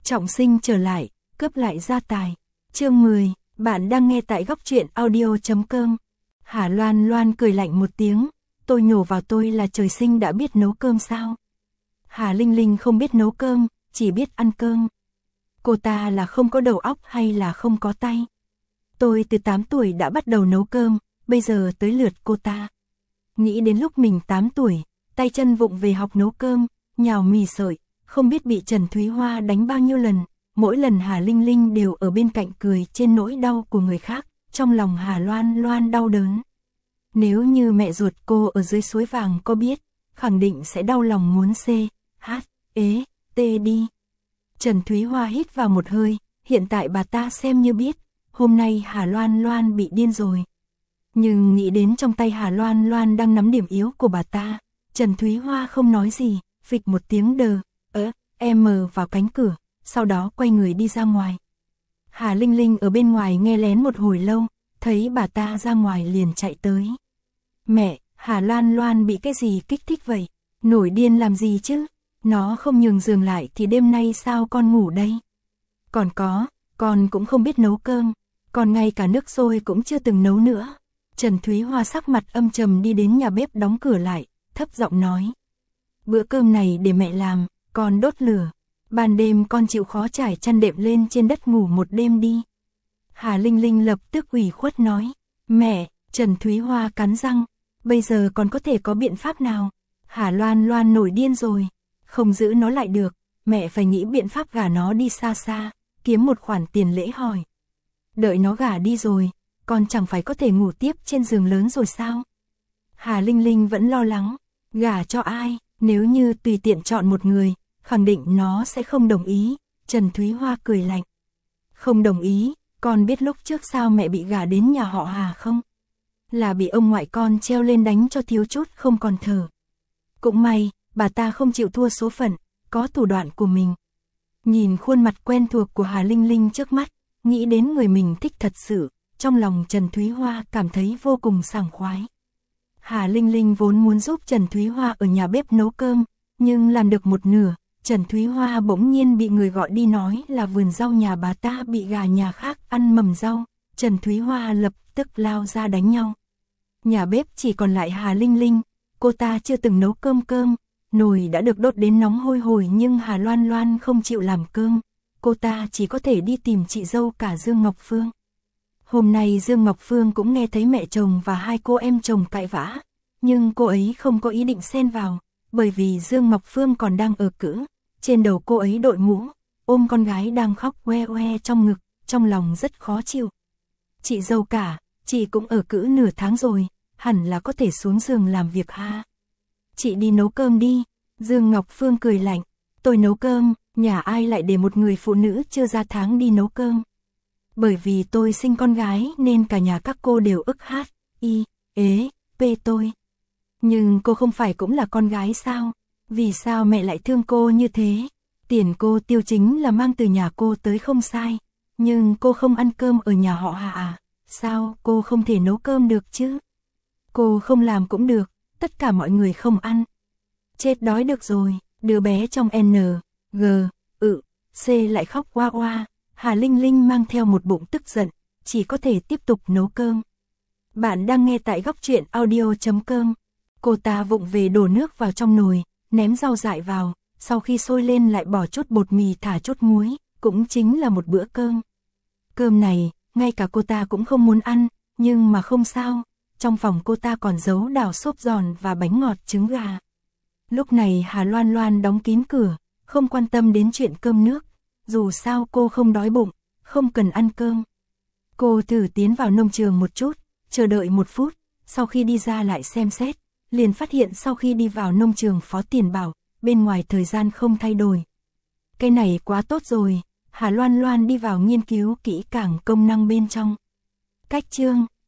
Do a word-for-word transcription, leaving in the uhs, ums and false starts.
Trọng sinh trở lại, cướp lại gia tài. Chương mười, bạn đang nghe tại góc truyện audio chấm com. Hà Loan Loan cười lạnh một tiếng, tôi nhổ vào tôi là trời sinh đã biết nấu cơm sao? Hà Linh Linh không biết nấu cơm, chỉ biết ăn cơm. Cô ta là không có đầu óc hay là không có tay? Tôi từ tám tuổi đã bắt đầu nấu cơm, bây giờ tới lượt cô ta. Nghĩ đến lúc mình tám tuổi, tay chân vụng về học nấu cơm, nhào mì sợi, không biết bị Trần Thúy Hoa đánh bao nhiêu lần, mỗi lần Hà Linh Linh đều ở bên cạnh cười trên nỗi đau của người khác, trong lòng Hà Loan Loan đau đớn. Nếu như mẹ ruột cô ở dưới suối vàng có biết, khẳng định sẽ đau lòng muốn C, H, ế, T đi. Trần Thúy Hoa hít vào một hơi, hiện tại bà ta xem như biết, hôm nay Hà Loan Loan bị điên rồi. Nhưng nghĩ đến trong tay Hà Loan Loan đang nắm điểm yếu của bà ta, Trần Thúy Hoa không nói gì, phịch một tiếng đờ, ớ, em mờ vào cánh cửa, sau đó quay người đi ra ngoài. Hà Linh Linh ở bên ngoài nghe lén một hồi lâu, thấy bà ta ra ngoài liền chạy tới. Mẹ, Hà Loan Loan bị cái gì kích thích vậy? Nổi điên làm gì chứ? Nó không nhường giường lại thì đêm nay sao con ngủ đây? Còn có, con cũng không biết nấu cơm, còn ngay cả nước sôi cũng chưa từng nấu nữa. Trần Thúy Hoa sắc mặt âm trầm đi đến nhà bếp đóng cửa lại, thấp giọng nói. Bữa cơm này để mẹ làm, con đốt lửa. Ban đêm con chịu khó trải chăn đệm lên trên đất ngủ một đêm đi. Hà Linh Linh lập tức ủy khuất nói. Mẹ, Trần Thúy Hoa cắn răng, bây giờ còn có thể có biện pháp nào? Hà Loan Loan nổi điên rồi, không giữ nó lại được, mẹ phải nghĩ biện pháp gả nó đi xa xa, kiếm một khoản tiền lễ hỏi. Đợi nó gả đi rồi, con chẳng phải có thể ngủ tiếp trên giường lớn rồi sao? Hà Linh Linh vẫn lo lắng, gả cho ai, nếu như tùy tiện chọn một người, khẳng định nó sẽ không đồng ý. Trần Thúy Hoa cười lạnh. Không đồng ý, con biết lúc trước sao mẹ bị gả đến nhà họ Hà không? Là bị ông ngoại con treo lên đánh cho thiếu chút không còn thở. Cũng may, bà ta không chịu thua số phận, có thủ đoạn của mình. Nhìn khuôn mặt quen thuộc của Hà Linh Linh trước mắt, nghĩ đến người mình thích thật sự, trong lòng Trần Thúy Hoa cảm thấy vô cùng sảng khoái. Hà Linh Linh vốn muốn giúp Trần Thúy Hoa ở nhà bếp nấu cơm, nhưng làm được một nửa, Trần Thúy Hoa bỗng nhiên bị người gọi đi nói là vườn rau nhà bà ta bị gà nhà khác ăn mầm rau. Trần Thúy Hoa lập tức lao ra đánh nhau. Nhà bếp chỉ còn lại Hà Linh Linh, cô ta chưa từng nấu cơm cơm, nồi đã được đốt đến nóng hôi hổi nhưng Hà Loan Loan không chịu làm cơm, cô ta chỉ có thể đi tìm chị dâu cả Dương Ngọc Phương. Hôm nay Dương Ngọc Phương cũng nghe thấy mẹ chồng và hai cô em chồng cãi vã, nhưng cô ấy không có ý định xen vào, bởi vì Dương Ngọc Phương còn đang ở cữ, trên đầu cô ấy đội mũ, ôm con gái đang khóc oe oe trong ngực, trong lòng rất khó chịu. Chị dâu cả, chị cũng ở cữ nửa tháng rồi, hẳn là có thể xuống giường làm việc ha. Chị đi nấu cơm đi. Dương Ngọc Phương cười lạnh, tôi nấu cơm, nhà ai lại để một người phụ nữ chưa ra tháng đi nấu cơm. Bởi vì tôi sinh con gái nên cả nhà các cô đều ức hát, y, ế, pê tôi. Nhưng cô không phải cũng là con gái sao? Vì sao mẹ lại thương cô như thế? Tiền cô tiêu chính là mang từ nhà cô tới không sai. Nhưng cô không ăn cơm ở nhà họ Hà à? Sao cô không thể nấu cơm được chứ? Cô không làm cũng được, tất cả mọi người không ăn. Chết đói được rồi, đứa bé trong N, G, ự, C lại khóc oa oa. Hà Linh Linh mang theo một bụng tức giận, chỉ có thể tiếp tục nấu cơm. Bạn đang nghe tại góc truyện audio chấm com. Cô ta vụng về đổ nước vào trong nồi, ném rau dại vào, sau khi sôi lên lại bỏ chút bột mì thả chút muối, cũng chính là một bữa cơm. Cơm này, ngay cả cô ta cũng không muốn ăn, nhưng mà không sao, trong phòng cô ta còn giấu đảo xốp giòn và bánh ngọt trứng gà. Lúc này Hà Loan Loan đóng kín cửa, không quan tâm đến chuyện cơm nước, dù sao cô không đói bụng, không cần ăn cơm. Cô thử tiến vào nông trường một chút, chờ đợi một phút, sau khi đi ra lại xem xét, liền phát hiện sau khi đi vào nông trường Phó Tiền Bảo, bên ngoài thời gian không thay đổi. Cái này quá tốt rồi, Hà Loan Loan đi vào nghiên cứu kỹ càng công năng bên trong. Cách chương